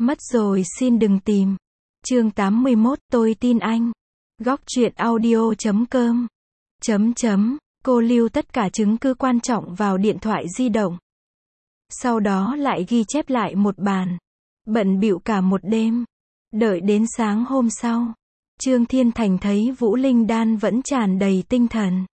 Mất rồi xin đừng tìm. Chương 81, tôi tin anh. Góc truyện audio.com. Cô lưu tất cả chứng cứ quan trọng vào điện thoại di động. Sau đó lại ghi chép lại một bản. Bận bịu cả một đêm. Đợi đến sáng hôm sau, Trương Thiên Thành thấy Vũ Linh Đan vẫn tràn đầy tinh thần.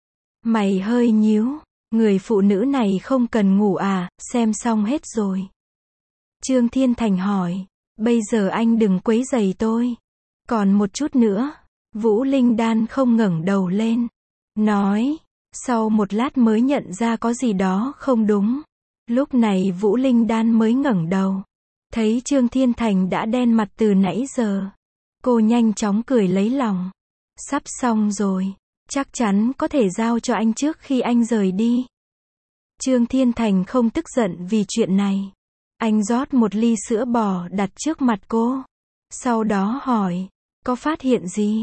Mày hơi nhíu, người phụ nữ này không cần ngủ à, xem xong hết rồi. Trương Thiên Thành hỏi, bây giờ anh đừng quấy rầy tôi. Còn một chút nữa. Vũ Linh Đan không ngẩng đầu lên. Nói, sau một lát mới nhận ra có gì đó không đúng. Lúc này Vũ Linh Đan mới ngẩng đầu. Thấy Trương Thiên Thành đã đen mặt từ nãy giờ. Cô nhanh chóng cười lấy lòng. Sắp xong rồi. Chắc chắn có thể giao cho anh trước khi anh rời đi. Trương Thiên Thành không tức giận vì chuyện này. Anh rót một ly sữa bò đặt trước mặt cô. Sau đó hỏi, có phát hiện gì?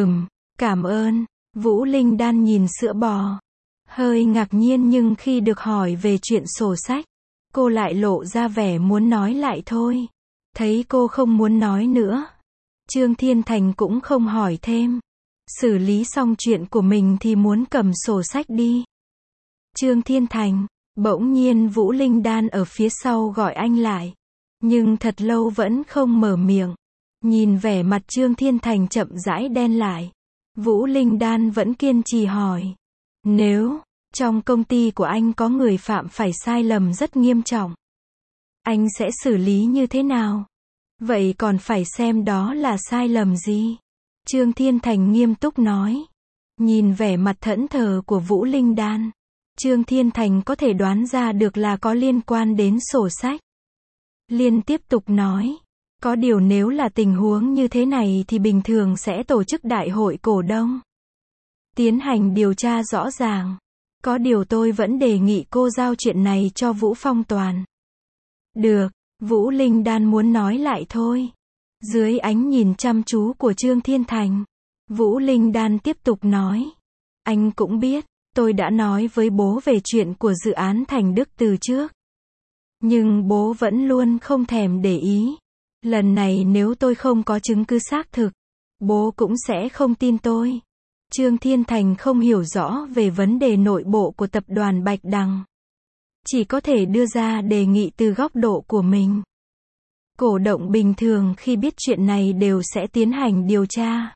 Cảm ơn. Vũ Linh Đan nhìn sữa bò. Hơi ngạc nhiên nhưng khi được hỏi về chuyện sổ sách, cô lại lộ ra vẻ muốn nói lại thôi. Thấy cô không muốn nói nữa, Trương Thiên Thành cũng không hỏi thêm. Xử lý xong chuyện của mình thì muốn cầm sổ sách đi. Trương Thiên Thành, bỗng nhiên Vũ Linh Đan ở phía sau gọi anh lại. Nhưng thật lâu vẫn không mở miệng. Nhìn vẻ mặt Trương Thiên Thành chậm rãi đen lại. Vũ Linh Đan vẫn kiên trì hỏi. Nếu trong công ty của anh có người phạm phải sai lầm rất nghiêm trọng, anh sẽ xử lý như thế nào? Vậy còn phải xem đó là sai lầm gì? Trương Thiên Thành nghiêm túc nói. Nhìn vẻ mặt thẫn thờ của Vũ Linh Đan, Trương Thiên Thành có thể đoán ra được là có liên quan đến sổ sách. Liên tiếp tục nói. Có điều nếu là tình huống như thế này thì bình thường sẽ tổ chức đại hội cổ đông. Tiến hành điều tra rõ ràng. Có điều tôi vẫn đề nghị cô giao chuyện này cho Vũ Phong Toàn. Được, Vũ Linh Đan muốn nói lại thôi. Dưới ánh nhìn chăm chú của Trương Thiên Thành, Vũ Linh Đan tiếp tục nói. Anh cũng biết, tôi đã nói với bố về chuyện của dự án Thành Đức từ trước. Nhưng bố vẫn luôn không thèm để ý. Lần này nếu tôi không có chứng cứ xác thực, bố cũng sẽ không tin tôi. Trương Thiên Thành không hiểu rõ về vấn đề nội bộ của tập đoàn Bạch Đằng. Chỉ có thể đưa ra đề nghị từ góc độ của mình. Cổ động bình thường khi biết chuyện này đều sẽ tiến hành điều tra.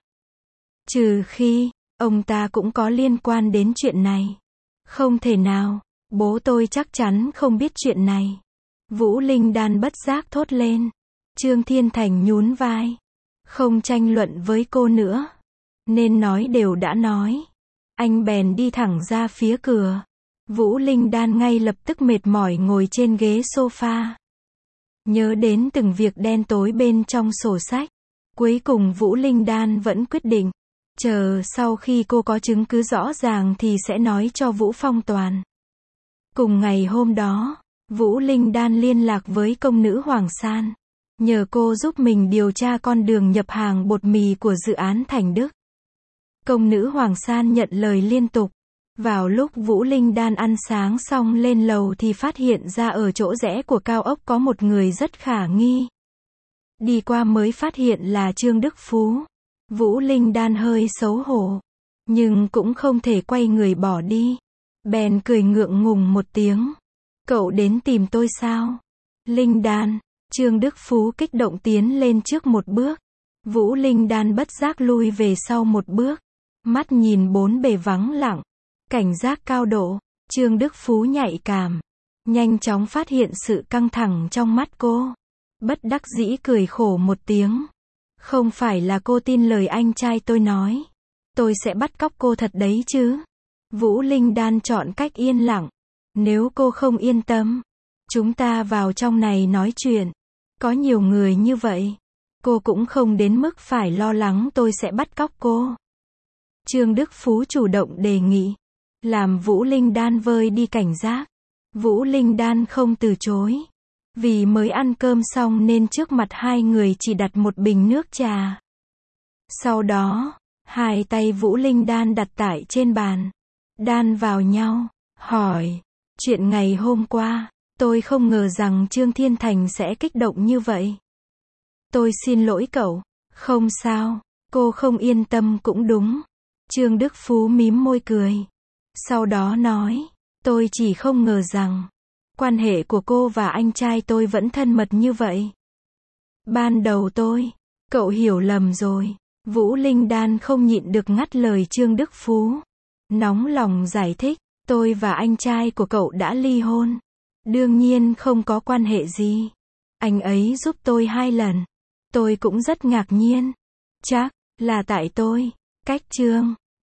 Trừ khi, ông ta cũng có liên quan đến chuyện này. Không thể nào, bố tôi chắc chắn không biết chuyện này. Vũ Linh Đan bất giác thốt lên. Trương Thiên Thành nhún vai. Không tranh luận với cô nữa. Nên nói đều đã nói. Anh bèn đi thẳng ra phía cửa. Vũ Linh Đan ngay lập tức mệt mỏi ngồi trên ghế sofa. Nhớ đến từng việc đen tối bên trong sổ sách. Cuối cùng Vũ Linh Đan vẫn quyết định. Chờ sau khi cô có chứng cứ rõ ràng thì sẽ nói cho Vũ Phong Toàn. Cùng ngày hôm đó, Vũ Linh Đan liên lạc với công nữ Hoàng San. Nhờ cô giúp mình điều tra con đường nhập hàng bột mì của dự án Thành Đức. Công nữ Hoàng San nhận lời liên tục. Vào lúc Vũ Linh Đan ăn sáng xong lên lầu thì phát hiện ra ở chỗ rẽ của cao ốc có một người rất khả nghi. Đi qua mới phát hiện là Trương Đức Phú. Vũ Linh Đan hơi xấu hổ. Nhưng cũng không thể quay người bỏ đi. Bèn cười ngượng ngùng một tiếng. Cậu đến tìm tôi sao? Linh Đan. Trương Đức Phú kích động tiến lên trước một bước. Vũ Linh Đan bất giác lui về sau một bước. Mắt nhìn bốn bề vắng lặng. Cảnh giác cao độ. Trương Đức Phú nhạy cảm. Nhanh chóng phát hiện sự căng thẳng trong mắt cô. Bất đắc dĩ cười khổ một tiếng. Không phải là cô tin lời anh trai tôi nói. Tôi sẽ bắt cóc cô thật đấy chứ. Vũ Linh Đan chọn cách yên lặng. Nếu cô không yên tâm, chúng ta vào trong này nói chuyện. Có nhiều người như vậy. Cô cũng không đến mức phải lo lắng tôi sẽ bắt cóc cô. Trương Đức Phú chủ động đề nghị. Làm Vũ Linh Đan vơi đi cảnh giác. Vũ Linh Đan không từ chối. Vì mới ăn cơm xong nên trước mặt hai người chỉ đặt một bình nước trà. Sau đó, hai tay Vũ Linh Đan đặt tại trên bàn. Đan vào nhau. Hỏi. Chuyện ngày hôm qua. Tôi không ngờ rằng Trương Thiên Thành sẽ kích động như vậy. Tôi xin lỗi cậu. Không sao, cô không yên tâm cũng đúng. Trương Đức Phú mím môi cười. Sau đó nói, tôi chỉ không ngờ rằng, quan hệ của cô và anh trai tôi vẫn thân mật như vậy. Ban đầu cậu hiểu lầm rồi. Vũ Linh Đan không nhịn được ngắt lời Trương Đức Phú. Nóng lòng giải thích, tôi và anh trai của cậu đã ly hôn. Đương nhiên không có quan hệ gì. Anh ấy giúp tôi 2 lần. Tôi cũng rất ngạc nhiên. Chắc là tại tôi cách Trương